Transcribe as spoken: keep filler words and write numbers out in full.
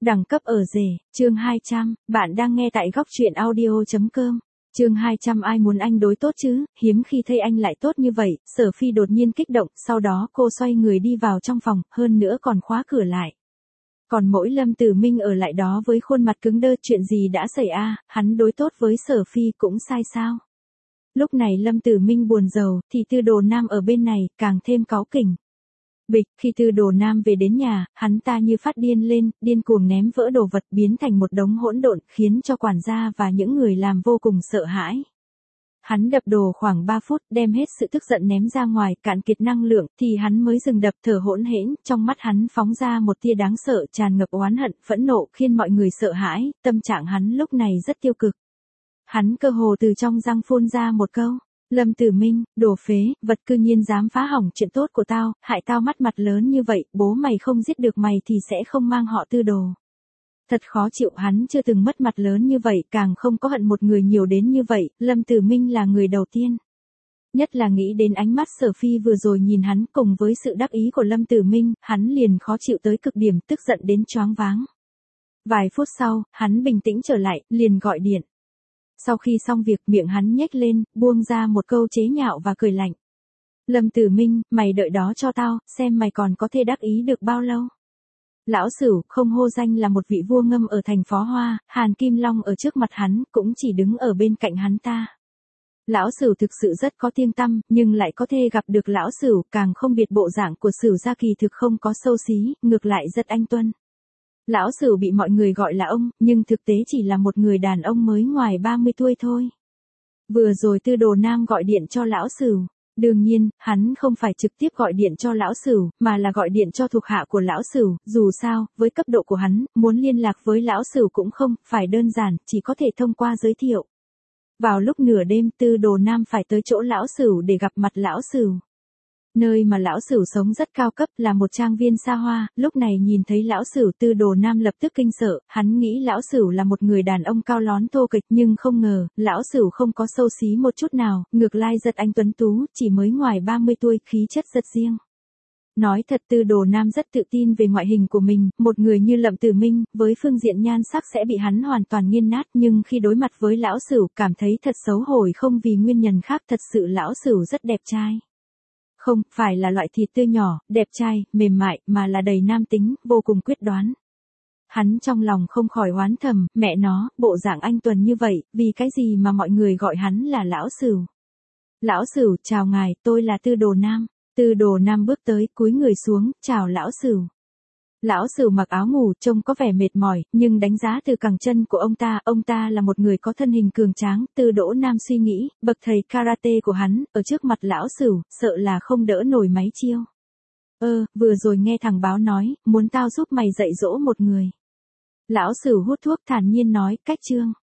Đẳng cấp ở rể, chương hai trăm, bạn đang nghe tại góc truyện audio.com. Chương hai trăm ai muốn anh đối tốt chứ, hiếm khi thấy anh lại tốt như vậy, Sở Phi đột nhiên kích động, sau đó cô xoay người đi vào trong phòng, hơn nữa còn khóa cửa lại. Còn mỗi Lâm Tử Minh ở lại đó với khuôn mặt cứng đơ, chuyện gì đã xảy ra, hắn đối tốt với Sở Phi cũng sai sao? Lúc này Lâm Tử Minh buồn rầu, thì Tư Đồ Nam ở bên này, càng thêm cáu kỉnh. Bịch, khi Tư Đồ Nam về đến nhà, hắn ta như phát điên lên, điên cuồng ném vỡ đồ vật biến thành một đống hỗn độn, khiến cho quản gia và những người làm vô cùng sợ hãi. Hắn đập đồ khoảng ba phút, đem hết sự tức giận ném ra ngoài, cạn kiệt năng lượng, thì hắn mới dừng đập, thở hỗn hển, trong mắt hắn phóng ra một tia đáng sợ, tràn ngập oán hận, phẫn nộ, khiến mọi người sợ hãi, tâm trạng hắn lúc này rất tiêu cực. Hắn cơ hồ từ trong răng phun ra một câu. Lâm Tử Minh, đồ phế, vật cư nhiên dám phá hỏng chuyện tốt của tao, hại tao mất mặt lớn như vậy, bố mày không giết được mày thì sẽ không mang họ Tư đồ. Thật khó chịu, hắn chưa từng mất mặt lớn như vậy, càng không có hận một người nhiều đến như vậy, Lâm Tử Minh là người đầu tiên. Nhất là nghĩ đến ánh mắt Sở Phi vừa rồi nhìn hắn cùng với sự đắc ý của Lâm Tử Minh, hắn liền khó chịu tới cực điểm, tức giận đến choáng váng. Vài phút sau, hắn bình tĩnh trở lại, liền gọi điện. Sau khi xong việc, miệng hắn nhếch lên, buông ra một câu chế nhạo và cười lạnh. Lâm Tử Minh, mày đợi đó cho tao, xem mày còn có thể đắc ý được bao lâu. Lão Sửu, không hô danh là một vị vua ngâm ở thành Phó Hoa, Hàn Kim Long ở trước mặt hắn, cũng chỉ đứng ở bên cạnh hắn ta. Lão Sửu thực sự rất có tiếng tăm, nhưng lại có thể gặp được Lão Sửu, càng không biệt bộ dạng của Sửu gia kỳ thực không có xấu xí, ngược lại rất anh tuân. Lão Sửu bị mọi người gọi là ông, nhưng thực tế chỉ là một người đàn ông mới ngoài ba mươi tuổi thôi. Vừa rồi Tư Đồ Nam gọi điện cho Lão Sửu. Đương nhiên, hắn không phải trực tiếp gọi điện cho Lão Sửu, mà là gọi điện cho thuộc hạ của Lão Sửu, dù sao, với cấp độ của hắn, muốn liên lạc với Lão Sửu cũng không, phải đơn giản, chỉ có thể thông qua giới thiệu. Vào lúc nửa đêm, Tư Đồ Nam phải tới chỗ Lão Sửu để gặp mặt Lão Sửu. Nơi mà Lão Sửu sống rất cao cấp, là một trang viên xa hoa, lúc này nhìn thấy Lão Sửu, Tư Đồ Nam lập tức kinh sợ, hắn nghĩ Lão Sửu là một người đàn ông cao lón thô kịch, nhưng không ngờ, Lão Sửu không có xấu xí một chút nào, ngược lại rất anh tuấn tú, chỉ mới ngoài ba mươi tuổi, khí chất rất riêng. Nói thật, Tư Đồ Nam rất tự tin về ngoại hình của mình, một người như Lâm Tử Minh, với phương diện nhan sắc sẽ bị hắn hoàn toàn nghiền nát, nhưng khi đối mặt với Lão Sửu, cảm thấy thật xấu hổ, không vì nguyên nhân khác, thật sự Lão Sửu rất đẹp trai. Không phải là loại thịt tươi nhỏ, đẹp trai, mềm mại, mà là đầy nam tính, vô cùng quyết đoán. Hắn trong lòng không khỏi oán thầm, mẹ nó, bộ dạng anh tuần như vậy, vì cái gì mà mọi người gọi hắn là Lão Sửu. Lão Sửu, chào ngài, tôi là Tư Đồ Nam. Tư Đồ Nam bước tới, cúi người xuống, chào Lão Sửu. Lão Sửu mặc áo ngủ, trông có vẻ mệt mỏi, nhưng đánh giá từ cẳng chân của ông ta, ông ta là một người có thân hình cường tráng. Tư Đỗ Nam suy nghĩ, bậc thầy karate của hắn, ở trước mặt Lão Sửu, sợ là không đỡ nổi mấy chiêu. Ơ, vừa rồi nghe thằng báo nói, muốn tao giúp mày dạy dỗ một người. Lão Sửu hút thuốc thản nhiên nói, cách chương.